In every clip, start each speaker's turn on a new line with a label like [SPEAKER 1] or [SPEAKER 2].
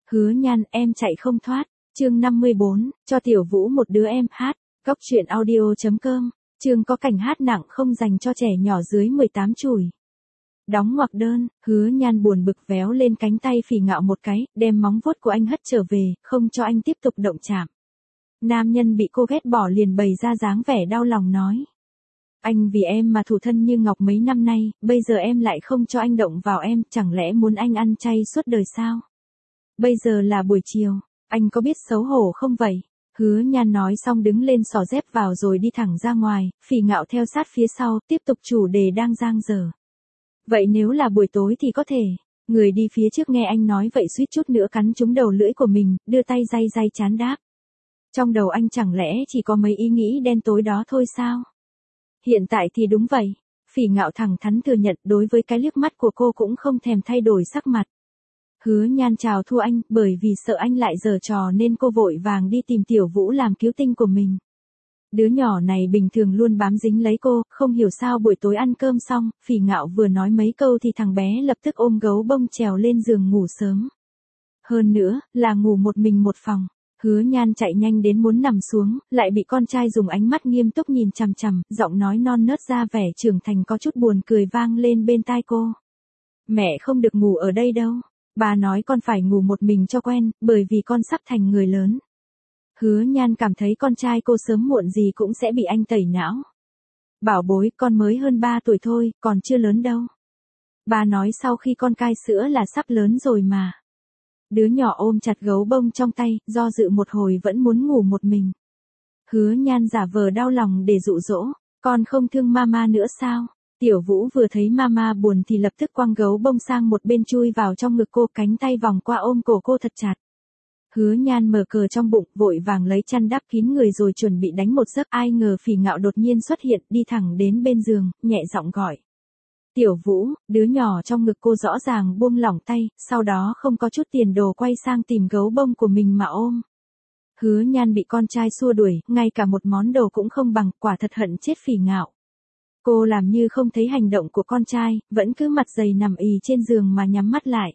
[SPEAKER 1] Hứa Nhan, em chạy không thoát. Chương 54, cho Tiểu Vũ một đứa em hát. Góc truyện audio.com. Chương có cảnh hát nặng không dành cho trẻ nhỏ dưới 18 tuổi. Đóng ngoặc đơn, Hứa Nhan buồn bực véo lên cánh tay Phỉ Ngạo một cái, đem móng vuốt của anh hất trở về, không cho anh tiếp tục động chạm. Nam nhân bị cô ghét bỏ liền bày ra dáng vẻ đau lòng nói. Anh vì em mà thủ thân như ngọc mấy năm nay, bây giờ em lại không cho anh động vào em, chẳng lẽ muốn anh ăn chay suốt đời sao? Bây giờ là buổi chiều, anh có biết xấu hổ không vậy? Hứa Nhan nói xong đứng lên xỏ dép vào rồi đi thẳng ra ngoài, Phỉ Ngạo theo sát phía sau, tiếp tục chủ đề đang dang dở. Vậy nếu là buổi tối thì có thể. Người đi phía trước nghe anh nói vậy suýt chút nữa cắn trúng đầu lưỡi của mình, đưa tay day day chán đáp. Trong đầu anh chẳng lẽ chỉ có mấy ý nghĩ đen tối đó thôi sao? Hiện tại thì đúng vậy. Phỉ Ngạo thẳng thắn thừa nhận đối với cái liếc mắt của cô cũng không thèm thay đổi sắc mặt. Hứa Nhan chào thua anh, bởi vì sợ anh lại giở trò nên cô vội vàng đi tìm Tiểu Vũ làm cứu tinh của mình. Đứa nhỏ này bình thường luôn bám dính lấy cô, không hiểu sao buổi tối ăn cơm xong, Phỉ Ngạo vừa nói mấy câu thì thằng bé lập tức ôm gấu bông trèo lên giường ngủ sớm. Hơn nữa, là ngủ một mình một phòng. Hứa Nhan chạy nhanh đến muốn nằm xuống, lại bị con trai dùng ánh mắt nghiêm túc nhìn chằm chằm, giọng nói non nớt ra vẻ trưởng thành có chút buồn cười vang lên bên tai cô. Mẹ không được ngủ ở đây đâu. Bà nói con phải ngủ một mình cho quen, bởi vì con sắp thành người lớn. Hứa Nhan cảm thấy con trai cô sớm muộn gì cũng sẽ bị anh tẩy não. Bảo bối, con mới hơn 3 tuổi thôi, còn chưa lớn đâu. Bà nói sau khi con cai sữa là sắp lớn rồi mà. Đứa nhỏ ôm chặt gấu bông trong tay, do dự một hồi vẫn muốn ngủ một mình. Hứa Nhan giả vờ đau lòng để dụ dỗ, con không thương mama nữa sao? Tiểu Vũ vừa thấy mama buồn thì lập tức quăng gấu bông sang một bên chui vào trong ngực cô, cánh tay vòng qua ôm cổ cô thật chặt. Hứa Nhan mở cờ trong bụng, vội vàng lấy chăn đắp kín người rồi chuẩn bị đánh một giấc, ai ngờ Phỉ Ngạo đột nhiên xuất hiện, đi thẳng đến bên giường, nhẹ giọng gọi. Tiểu Vũ, đứa nhỏ trong ngực cô rõ ràng buông lỏng tay, sau đó không có chút tiền đồ quay sang tìm gấu bông của mình mà ôm. Hứa Nhan bị con trai xua đuổi, ngay cả một món đồ cũng không bằng, quả thật hận chết Phỉ Ngạo. Cô làm như không thấy hành động của con trai, vẫn cứ mặt dày nằm ì trên giường mà nhắm mắt lại.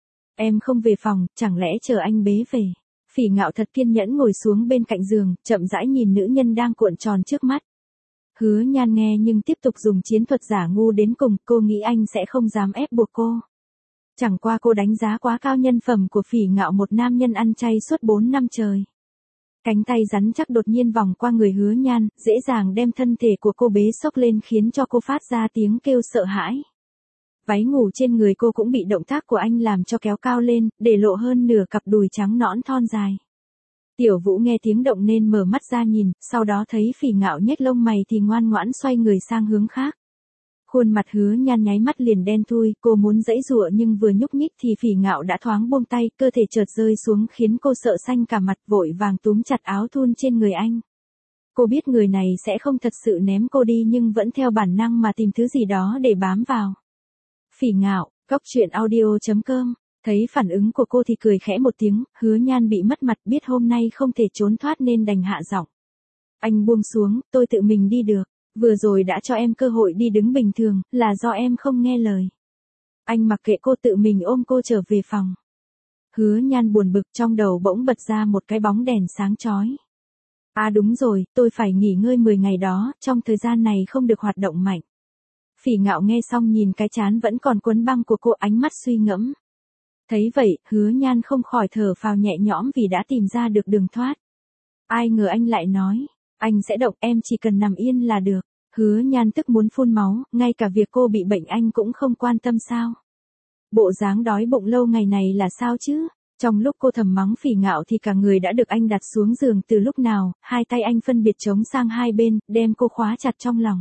[SPEAKER 1] Em không về phòng, chẳng lẽ chờ anh bế về? Phỉ Ngạo thật kiên nhẫn ngồi xuống bên cạnh giường, chậm rãi nhìn nữ nhân đang cuộn tròn trước mắt. Hứa Nhan nghe nhưng tiếp tục dùng chiến thuật giả ngu đến cùng, cô nghĩ anh sẽ không dám ép buộc cô. Chẳng qua cô đánh giá quá cao nhân phẩm của Phỉ Ngạo, một nam nhân ăn chay suốt 4 năm trời. Cánh tay rắn chắc đột nhiên vòng qua người Hứa Nhan, dễ dàng đem thân thể của cô bế xốc lên khiến cho cô phát ra tiếng kêu sợ hãi. Váy ngủ trên người cô cũng bị động tác của anh làm cho kéo cao lên, để lộ hơn nửa cặp đùi trắng nõn thon dài. Tiểu Vũ nghe tiếng động nên mở mắt ra nhìn, sau đó thấy Phỉ Ngạo nhếch lông mày thì ngoan ngoãn xoay người sang hướng khác. Khuôn mặt Hứa Nhan nháy mắt liền đen thui, cô muốn giãy giụa nhưng vừa nhúc nhích thì Phỉ Ngạo đã thoáng buông tay, cơ thể chợt rơi xuống khiến cô sợ xanh cả mặt, vội vàng túm chặt áo thun trên người anh. Cô biết người này sẽ không thật sự ném cô đi nhưng vẫn theo bản năng mà tìm thứ gì đó để bám vào. Phỉ Ngạo, góc truyện audio.com. Thấy phản ứng của cô thì cười khẽ một tiếng, Hứa Nhan bị mất mặt, biết hôm nay không thể trốn thoát nên đành hạ giọng. Anh buông xuống, tôi tự mình đi được. Vừa rồi đã cho em cơ hội đi đứng bình thường, là do em không nghe lời. Anh mặc kệ cô, tự mình ôm cô trở về phòng. Hứa Nhan buồn bực, trong đầu bỗng bật ra một cái bóng đèn sáng chói. À đúng rồi, tôi phải nghỉ ngơi 10 ngày đó, trong thời gian này không được hoạt động mạnh. Phỉ Ngạo nghe xong nhìn cái trán vẫn còn quấn băng của cô, ánh mắt suy ngẫm. Thấy vậy, Hứa Nhan không khỏi thở phào nhẹ nhõm vì đã tìm ra được đường thoát. Ai ngờ anh lại nói, anh sẽ động, em chỉ cần nằm yên là được. Hứa Nhan tức muốn phun máu, ngay cả việc cô bị bệnh anh cũng không quan tâm sao? Bộ dáng đói bụng lâu ngày này là sao chứ? Trong lúc cô thầm mắng Phỉ Ngạo thì cả người đã được anh đặt xuống giường từ lúc nào, hai tay anh phân biệt chống sang hai bên, đem cô khóa chặt trong lòng.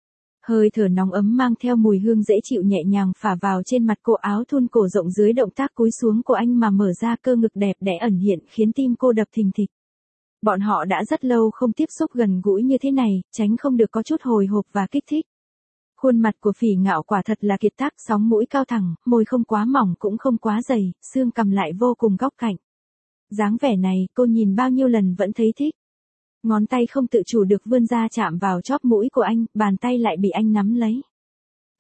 [SPEAKER 1] Hơi thở nóng ấm mang theo mùi hương dễ chịu nhẹ nhàng phả vào trên mặt cô, áo thun cổ rộng dưới động tác cúi xuống của anh mà mở ra cơ ngực đẹp đẽ ẩn hiện khiến tim cô đập thình thịch. Bọn họ đã rất lâu không tiếp xúc gần gũi như thế này, tránh không được có chút hồi hộp và kích thích. Khuôn mặt của Phỉ Ngạo quả thật là kiệt tác, sóng mũi cao thẳng, môi không quá mỏng cũng không quá dày, xương cằm lại vô cùng góc cạnh. Dáng vẻ này, cô nhìn bao nhiêu lần vẫn thấy thích. Ngón tay không tự chủ được vươn ra chạm vào chóp mũi của anh, bàn tay lại bị anh nắm lấy.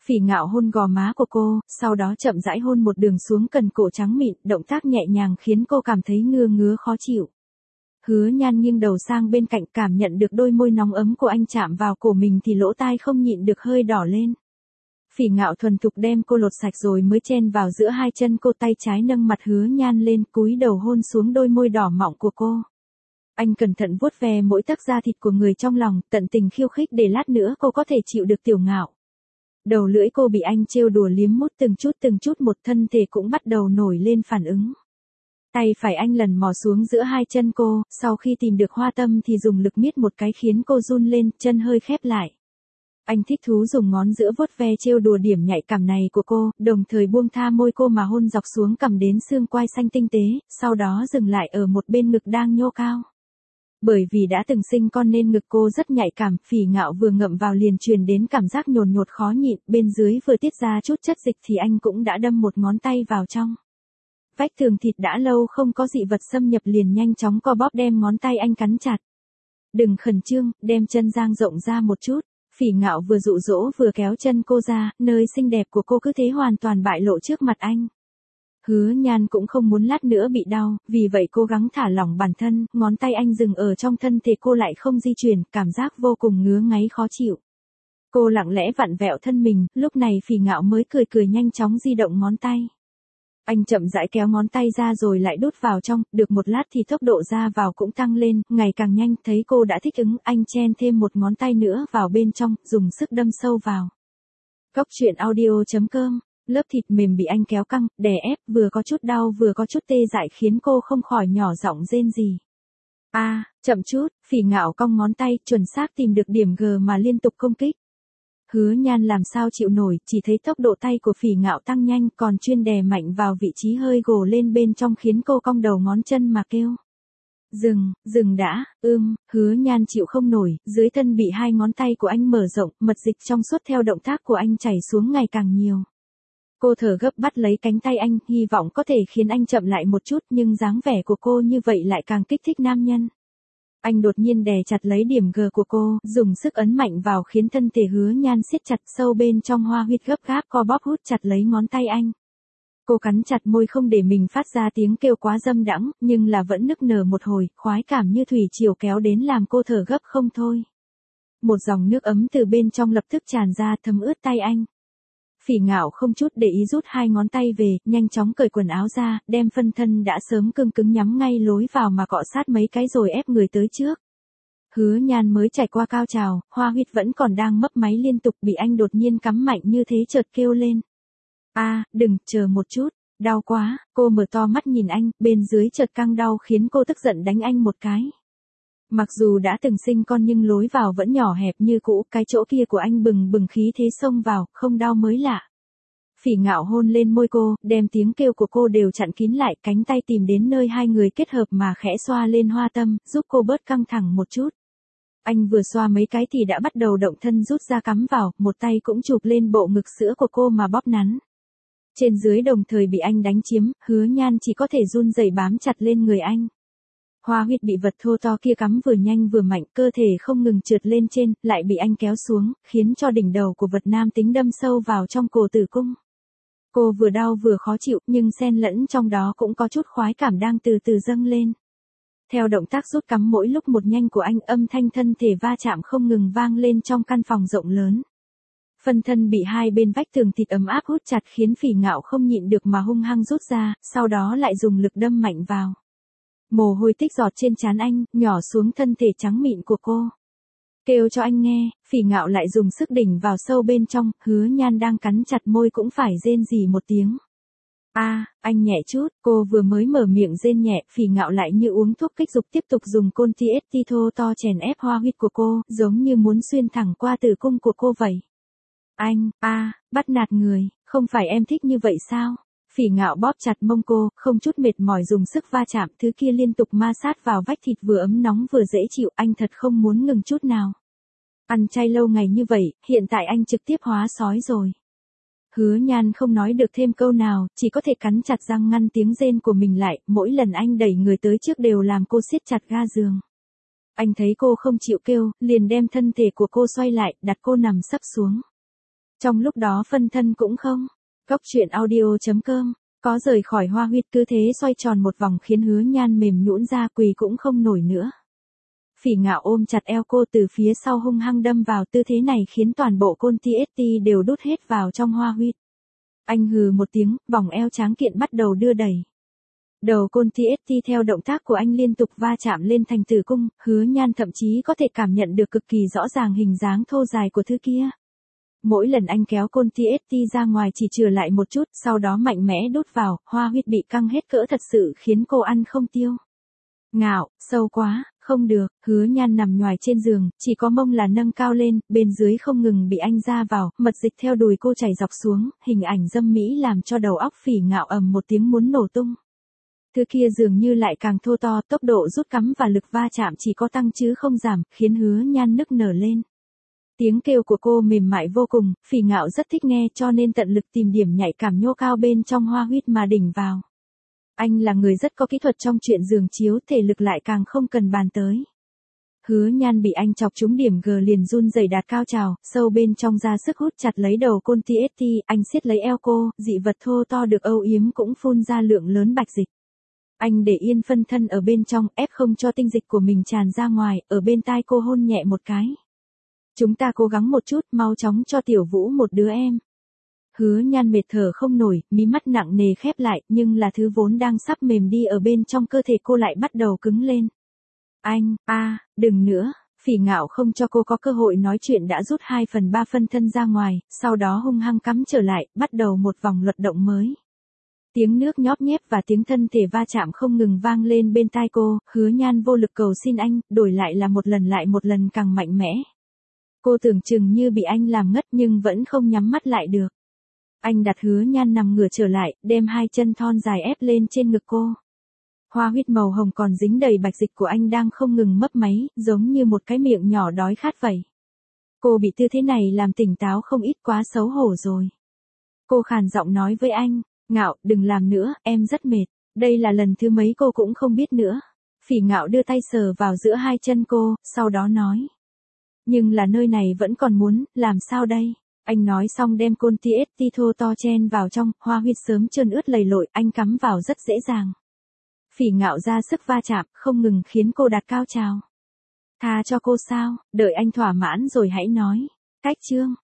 [SPEAKER 1] Phỉ Ngạo hôn gò má của cô, sau đó chậm rãi hôn một đường xuống cần cổ trắng mịn, động tác nhẹ nhàng khiến cô cảm thấy ngứa ngứa khó chịu. Hứa Nhan nghiêng đầu sang bên cạnh, cảm nhận được đôi môi nóng ấm của anh chạm vào cổ mình thì lỗ tai không nhịn được hơi đỏ lên. Phỉ Ngạo thuần thục đem cô lột sạch rồi mới chen vào giữa hai chân cô, tay trái nâng mặt Hứa Nhan lên, cúi đầu hôn xuống đôi môi đỏ mọng của cô. Anh cẩn thận vuốt ve mỗi tấc da thịt của người trong lòng, tận tình khiêu khích để lát nữa cô có thể chịu được Tiểu Ngạo. Đầu lưỡi cô bị anh trêu đùa liếm mút từng chút một, thân thể cũng bắt đầu nổi lên phản ứng. Tay phải anh lần mò xuống giữa hai chân cô, sau khi tìm được hoa tâm thì dùng lực miết một cái khiến cô run lên, chân hơi khép lại. Anh thích thú dùng ngón giữa vuốt ve trêu đùa điểm nhạy cảm này của cô, đồng thời buông tha môi cô mà hôn dọc xuống cằm đến xương quai xanh tinh tế, sau đó dừng lại ở một bên ngực đang nhô cao. Bởi vì đã từng sinh con nên ngực cô rất nhạy cảm, Phỉ Ngạo vừa ngậm vào liền truyền đến cảm giác nhồn nhột khó nhịn, bên dưới vừa tiết ra chút chất dịch thì anh cũng đã đâm một ngón tay vào trong. Vách tường thịt đã lâu không có dị vật xâm nhập liền nhanh chóng co bóp đem ngón tay anh cắn chặt. Đừng khẩn trương, đem chân dang rộng ra một chút. Phỉ Ngạo vừa dụ dỗ vừa kéo chân cô ra, nơi xinh đẹp của cô cứ thế hoàn toàn bại lộ trước mặt anh. Hứa Nhan cũng không muốn lát nữa bị đau, vì vậy cố gắng thả lỏng bản thân, ngón tay anh dừng ở trong thân thể cô lại không di chuyển, cảm giác vô cùng ngứa ngáy khó chịu. Cô lặng lẽ vặn vẹo thân mình, lúc này Phỉ Ngạo mới cười nhanh chóng di động ngón tay. Anh chậm rãi kéo ngón tay ra rồi lại đút vào trong, được một lát thì tốc độ ra vào cũng tăng lên, ngày càng nhanh, thấy cô đã thích ứng, anh chen thêm một ngón tay nữa vào bên trong, dùng sức đâm sâu vào. Cóc truyện audio.com, lớp thịt mềm bị anh kéo căng, đè ép, vừa có chút đau vừa có chút tê dại khiến cô không khỏi nhỏ giọng rên rỉ. Chậm chút, Phỉ Ngạo cong ngón tay, chuẩn xác tìm được điểm G mà liên tục công kích. Hứa Nhan làm sao chịu nổi, chỉ thấy tốc độ tay của Phỉ Ngạo tăng nhanh, còn chuyên đè mạnh vào vị trí hơi gồ lên bên trong khiến cô cong đầu ngón chân mà kêu. Dừng đã, Hứa Nhan chịu không nổi, dưới thân bị hai ngón tay của anh mở rộng, mật dịch trong suốt theo động tác của anh chảy xuống ngày càng nhiều. Cô thở gấp bắt lấy cánh tay anh, hy vọng có thể khiến anh chậm lại một chút, nhưng dáng vẻ của cô như vậy lại càng kích thích nam nhân. Anh đột nhiên đè chặt lấy điểm G của cô, dùng sức ấn mạnh vào khiến thân thể Hứa Nhan siết chặt, sâu bên trong hoa huyệt gấp gáp co bóp hút chặt lấy ngón tay anh. Cô cắn chặt môi không để mình phát ra tiếng kêu quá dâm đãng, nhưng là vẫn nức nở một hồi, khoái cảm như thủy triều kéo đến làm cô thở gấp không thôi. Một dòng nước ấm từ bên trong lập tức tràn ra thấm ướt tay anh. Phỉ Ngạo không chút để ý rút hai ngón tay về, nhanh chóng cởi quần áo ra, đem phân thân đã sớm cứng nhắm ngay lối vào mà cọ sát mấy cái rồi ép người tới trước. Hứa Nhan mới trải qua cao trào, hoa huyệt vẫn còn đang mấp máy liên tục, bị anh đột nhiên cắm mạnh như thế chợt kêu lên. Đừng, chờ một chút, đau quá, cô mở to mắt nhìn anh, bên dưới chợt căng đau khiến cô tức giận đánh anh một cái. Mặc dù đã từng sinh con nhưng lối vào vẫn nhỏ hẹp như cũ, cái chỗ kia của anh bừng khí thế xông vào, không đau mới lạ. Phỉ Ngạo hôn lên môi cô, đem tiếng kêu của cô đều chặn kín lại, cánh tay tìm đến nơi hai người kết hợp mà khẽ xoa lên hoa tâm, giúp cô bớt căng thẳng một chút. Anh vừa xoa mấy cái thì đã bắt đầu động thân rút ra cắm vào, một tay cũng chụp lên bộ ngực sữa của cô mà bóp nắn. Trên dưới đồng thời bị anh đánh chiếm, Hứa Nhan chỉ có thể run rẩy bám chặt lên người anh. Hoa huyệt bị vật thô to kia cắm vừa nhanh vừa mạnh, cơ thể không ngừng trượt lên trên, lại bị anh kéo xuống, khiến cho đỉnh đầu của vật nam tính đâm sâu vào trong cổ tử cung. Cô vừa đau vừa khó chịu, nhưng xen lẫn trong đó cũng có chút khoái cảm đang từ từ dâng lên. Theo động tác rút cắm mỗi lúc một nhanh của anh, âm thanh thân thể va chạm không ngừng vang lên trong căn phòng rộng lớn. Phân thân bị hai bên vách tường thịt ấm áp hút chặt khiến Phỉ Ngạo không nhịn được mà hung hăng rút ra, sau đó lại dùng lực đâm mạnh vào. Mồ hôi tích giọt trên trán anh, nhỏ xuống thân thể trắng mịn của cô. Kêu cho anh nghe, Phỉ Ngạo lại dùng sức đỉnh vào sâu bên trong, Hứa Nhan đang cắn chặt môi cũng phải rên rỉ một tiếng. Anh nhẹ chút, cô vừa mới mở miệng rên nhẹ, Phỉ Ngạo lại như uống thuốc kích dục tiếp tục dùng côn TST thô to chèn ép hoa huyệt của cô, giống như muốn xuyên thẳng qua tử cung của cô vậy. Anh, bắt nạt người, không phải em thích như vậy sao? Phỉ Ngạo bóp chặt mông cô, không chút mệt mỏi dùng sức va chạm, thứ kia liên tục ma sát vào vách thịt vừa ấm nóng vừa dễ chịu, anh thật không muốn ngừng chút nào. Ăn chay lâu ngày như vậy, hiện tại anh trực tiếp hóa sói rồi. Hứa Nhan không nói được thêm câu nào, chỉ có thể cắn chặt răng ngăn tiếng rên của mình lại, mỗi lần anh đẩy người tới trước đều làm cô siết chặt ga giường. Anh thấy cô không chịu kêu, liền đem thân thể của cô xoay lại, đặt cô nằm sấp xuống. Trong lúc đó phân thân cũng không. Cốc truyện audio.com, có rời khỏi Hoa Huyết cứ thế xoay tròn một vòng khiến Hứa Nhan mềm nhũn ra quỳ cũng không nổi nữa. Phỉ Ngạo ôm chặt eo cô từ phía sau hung hăng đâm vào, tư thế này khiến toàn bộ côn TST đều đút hết vào trong Hoa Huyết. Anh hừ một tiếng, vòng eo tráng kiện bắt đầu đưa đẩy. Đầu côn TST theo động tác của anh liên tục va chạm lên thành tử cung, Hứa Nhan thậm chí có thể cảm nhận được cực kỳ rõ ràng hình dáng thô dài của thứ kia. Mỗi lần anh kéo côn TST ra ngoài chỉ chừa lại một chút, sau đó mạnh mẽ đút vào, Hoa Huyết bị căng hết cỡ thật sự khiến cô ăn không tiêu. Ngạo, sâu quá, không được, Hứa Nhan nằm nhoài trên giường, chỉ có mông là nâng cao lên, bên dưới không ngừng bị anh ra vào, mật dịch theo đùi cô chảy dọc xuống, hình ảnh dâm mỹ làm cho đầu óc Phỉ Ngạo ầm một tiếng muốn nổ tung. Thứ kia dường như lại càng thô to, tốc độ rút cắm và lực va chạm chỉ có tăng chứ không giảm, khiến Hứa Nhan nức nở lên. Tiếng kêu của cô mềm mại vô cùng, Phỉ Ngạo rất thích nghe cho nên tận lực tìm điểm nhạy cảm nhô cao bên trong Hoa Huyết mà đỉnh vào. Anh là người rất có kỹ thuật trong chuyện giường chiếu, thể lực lại càng không cần bàn tới. Hứa Nhan bị anh chọc trúng điểm G liền run rẩy đạt cao trào, sâu bên trong ra sức hút chặt lấy đầu côn TST, anh siết lấy eo cô, dị vật thô to được âu yếm cũng phun ra lượng lớn bạch dịch. Anh để yên phân thân ở bên trong, ép không cho tinh dịch của mình tràn ra ngoài, ở bên tai cô hôn nhẹ một cái. Chúng ta cố gắng một chút, mau chóng cho Tiểu Vũ một đứa em. Hứa Nhan mệt thở không nổi, mí mắt nặng nề khép lại, nhưng là thứ vốn đang sắp mềm đi ở bên trong cơ thể cô lại bắt đầu cứng lên. Anh, đừng nữa, Phỉ Ngạo không cho cô có cơ hội nói chuyện đã rút 2/3 phân thân ra ngoài, sau đó hung hăng cắm trở lại, bắt đầu một vòng luật động mới. Tiếng nước nhóp nhép và tiếng thân thể va chạm không ngừng vang lên bên tai cô, Hứa Nhan vô lực cầu xin anh, đổi lại là một lần càng mạnh mẽ. Cô tưởng chừng như bị anh làm ngất nhưng vẫn không nhắm mắt lại được. Anh đặt Hứa Nhan nằm ngửa trở lại, đem hai chân thon dài ép lên trên ngực cô. Hoa Huyết màu hồng còn dính đầy bạch dịch của anh đang không ngừng mấp máy, giống như một cái miệng nhỏ đói khát vậy. Cô bị tư thế này làm tỉnh táo không ít, quá xấu hổ rồi. Cô khàn giọng nói với anh, Ngạo, đừng làm nữa, em rất mệt. Đây là lần thứ mấy cô cũng không biết nữa. Phỉ Ngạo đưa tay sờ vào giữa hai chân cô, sau đó nói. Nhưng là nơi này vẫn còn muốn, làm sao đây? Anh nói xong đem côn TST thô to chen vào trong, Hoa Huyết sớm trơn ướt lầy lội, anh cắm vào rất dễ dàng. Phỉ Ngạo ra sức va chạm, không ngừng khiến cô đạt cao trào. Tha cho cô sao, đợi anh thỏa mãn rồi hãy nói. Cách chương.